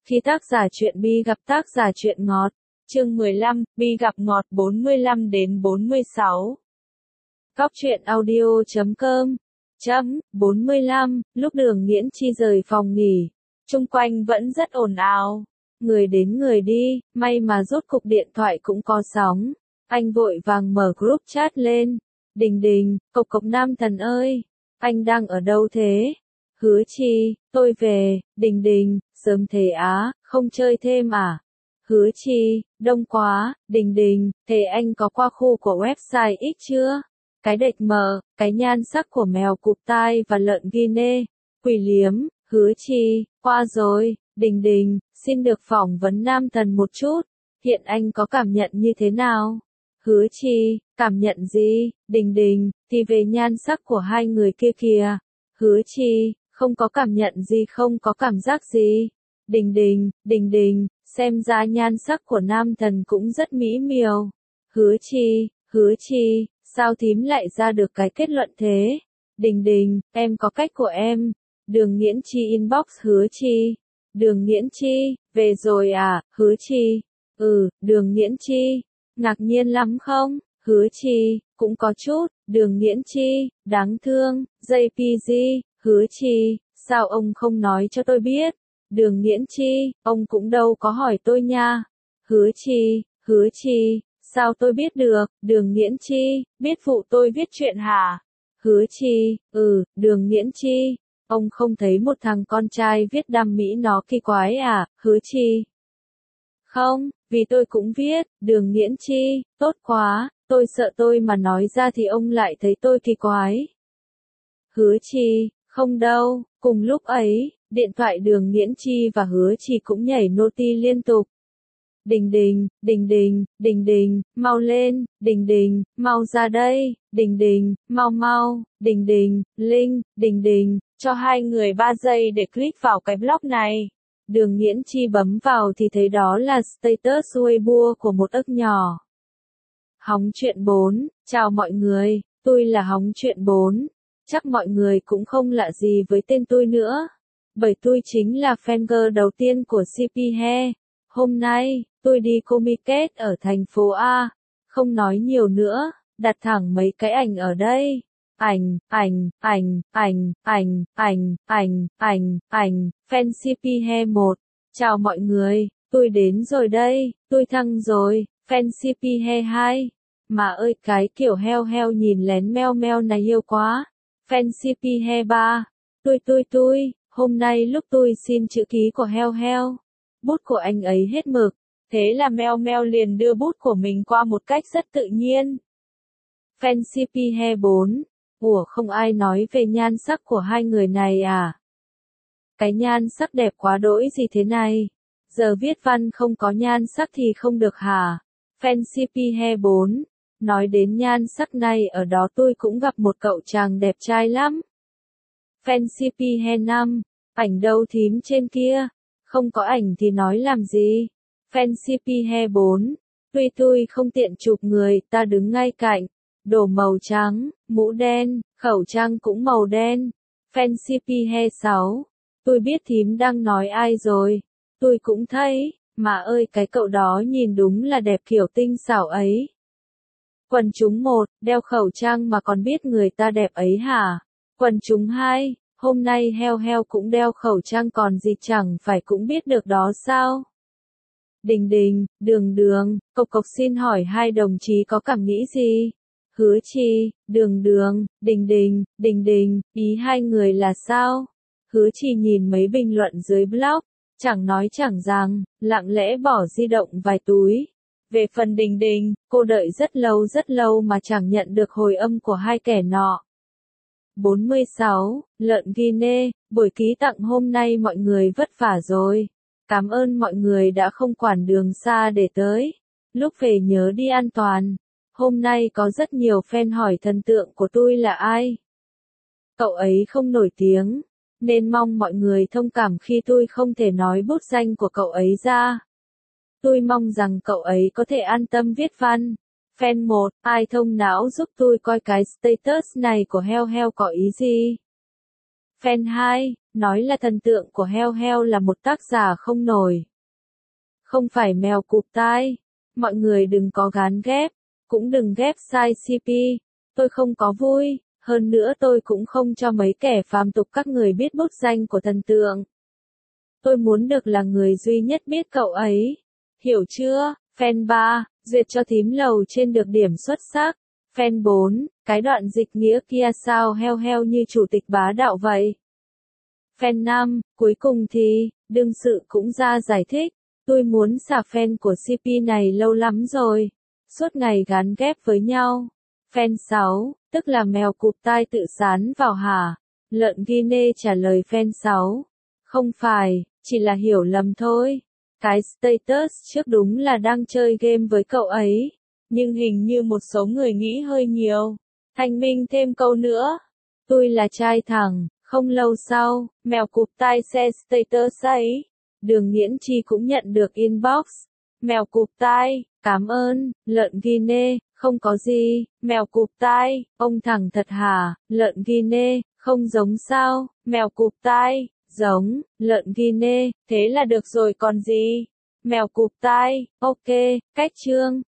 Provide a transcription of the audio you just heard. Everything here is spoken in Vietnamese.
Khi tác giả truyện Bi gặp tác giả truyện ngọt. Chương 15, Bi gặp ngọt 45 đến 46. Góc truyện audio.com. 45, lúc Đường Nghiễn Chi rời phòng nghỉ, chung quanh vẫn rất ồn ào. Người đến người đi, may mà rốt cục điện thoại cũng có sóng. Anh vội vàng mở group chat lên. Đình Đình, cộc cộc Nam Thần ơi, anh đang ở đâu thế? Hứa Chi, tôi về. Đình Đình, sớm thế á, không chơi thêm à? Hứa Chi, đông quá. Đình Đình, thế anh có qua khu của website X chưa? Cái đệch mờ, cái nhan sắc của mèo cụp tai và lợn Guinea. Quỷ liếm. Hứa Chi, qua rồi. Đình Đình, xin được phỏng vấn Nam Thần một chút. Hiện anh có cảm nhận như thế nào? Hứa Chi, cảm nhận gì? Đình Đình, thì về nhan sắc của hai người kia kìa. Hứa Chi, không có cảm nhận gì, không có cảm giác gì. Đình Đình, xem ra nhan sắc của Nam Thần cũng rất mỹ miều. Hứa Chi, sao thím lại ra được cái kết luận thế? Đình Đình, em có cách của em. Đường Nghiễn Chi inbox Hứa Chi. Đường Nghiễn Chi, về rồi à? Hứa Chi, Đường Nghiễn Chi, ngạc nhiên lắm không? Hứa Chi, cũng có chút. Đường Nghiễn Chi, đáng thương. JPG, Hứa Chi, sao ông không nói cho tôi biết? Đường Nghiễn Chi, ông cũng đâu có hỏi tôi nha. Hứa Chi, sao tôi biết được? Đường Nghiễn Chi, biết phụ tôi viết chuyện hả? Hứa Chi, Đường Nghiễn Chi, ông không thấy một thằng con trai viết đam mỹ nó kỳ quái à? Hứa Chi, không, vì tôi cũng viết. Đường Nghiễn Chi, tốt quá, tôi sợ tôi mà nói ra thì ông lại thấy tôi kỳ quái. Hứa Chi, không đâu. Cùng lúc ấy, điện thoại Đường Nghiễn Chi và Hứa Chi cũng nhảy noti liên tục. Đình Đình, mau lên. Đình Đình, mau ra đây. Đình Đình, mau. Đình Đình, link. Đình Đình, cho hai người 3 giây để click vào cái blog này. Đường Nghiễn Chi bấm vào thì thấy đó là status Weibo của một ức nhỏ. Hóng chuyện 4, chào mọi người, tôi là Hóng chuyện 4. Chắc mọi người cũng không lạ gì với tên tôi nữa. Bởi tôi chính là fan girl đầu tiên của CP He. Hôm nay, tôi đi Comiket ở thành phố A. Không nói nhiều nữa, đặt thẳng mấy cái ảnh ở đây. Ảnh, fan CP He 1. Chào mọi người, tôi đến rồi đây, tôi thăng rồi, fan CP He 2. Mà ơi cái kiểu heo nhìn lén meo này yêu quá. Fan CP He 3. Tôi, hôm nay lúc tôi xin chữ ký của heo. Bút của anh ấy hết mực. Thế là meo liền đưa bút của mình qua một cách rất tự nhiên. Fan CP He 4. Ủa không ai nói về nhan sắc của hai người này à? Cái nhan sắc đẹp quá đỗi gì thế này? Giờ viết văn không có nhan sắc thì không được hả? Fan CP He 4. Nói đến nhan sắc này ở đó tôi cũng gặp một cậu chàng đẹp trai lắm. Fan CP He 5. Ảnh đâu thím trên kia? Không có ảnh thì nói làm gì? Fan CP He 4. Tôi không tiện chụp người, ta đứng ngay cạnh. Đồ màu trắng, mũ đen, khẩu trang cũng màu đen. Fan CP He 6. Tôi biết thím đang nói ai rồi. Tôi cũng thấy, mà ơi cái cậu đó nhìn đúng là đẹp kiểu tinh xảo ấy. Quần chúng 1, đeo khẩu trang mà còn biết người ta đẹp ấy hả? Quần chúng 2, hôm nay heo cũng đeo khẩu trang còn gì chẳng phải cũng biết được đó sao? Đình Đình, Đường, cộc xin hỏi hai đồng chí có cảm nghĩ gì? Hứa Chi, Đường, Đình Đình, ý hai người là sao? Hứa Chi nhìn mấy bình luận dưới blog, chẳng nói chẳng rằng, lặng lẽ bỏ di động vài túi. Về phần Đình Đình, cô đợi rất lâu mà chẳng nhận được hồi âm của hai kẻ nọ. 46, lợn Guinea, buổi ký tặng hôm nay mọi người vất vả rồi. Cảm ơn mọi người đã không quản đường xa để tới. Lúc về nhớ đi an toàn. Hôm nay có rất nhiều fan hỏi thần tượng của tôi là ai. Cậu ấy không nổi tiếng, nên mong mọi người thông cảm khi tôi không thể nói bút danh của cậu ấy ra. Tôi mong rằng cậu ấy có thể an tâm viết văn. Fan 1, ai thông não giúp tôi coi cái status này của heo có ý gì? Fan 2, nói là thần tượng của Heo Heo là một tác giả không nổi. Không phải mèo cụp tai. Mọi người đừng có gán ghép, cũng đừng ghép sai CP. Tôi không có vui, hơn nữa tôi cũng không cho mấy kẻ phàm tục các người biết bút danh của thần tượng. Tôi muốn được là người duy nhất biết cậu ấy. Hiểu chưa? Fan 3, duyệt cho thím lầu trên được điểm xuất sắc. Fan 4, cái đoạn dịch nghĩa kia sao Heo Heo như chủ tịch bá đạo vậy? Fan 5, cuối cùng thì, đương sự cũng ra giải thích. Tôi muốn xả fan của CP này lâu lắm rồi. Suốt ngày gán ghép với nhau. Fan 6, tức là mèo cụp tai tự sán vào hả? Lợn Guinea trả lời fan 6. Không phải, chỉ là hiểu lầm thôi. Cái status trước đúng là đang chơi game với cậu ấy. Nhưng hình như một số người nghĩ hơi nhiều. Thanh minh thêm câu nữa. Tôi là trai thẳng, không lâu sau, mèo cụp tai share status ấy. Đường Nghiễn Chi cũng nhận được inbox. Mèo cụp tai, cảm ơn, lợn Guinea, không có gì, mèo cụp tai, ông thẳng thật hả, lợn Guinea, không giống sao, mèo cụp tai, giống, lợn Guinea, thế là được rồi còn gì. Mèo cụp tai, ok, cách chương.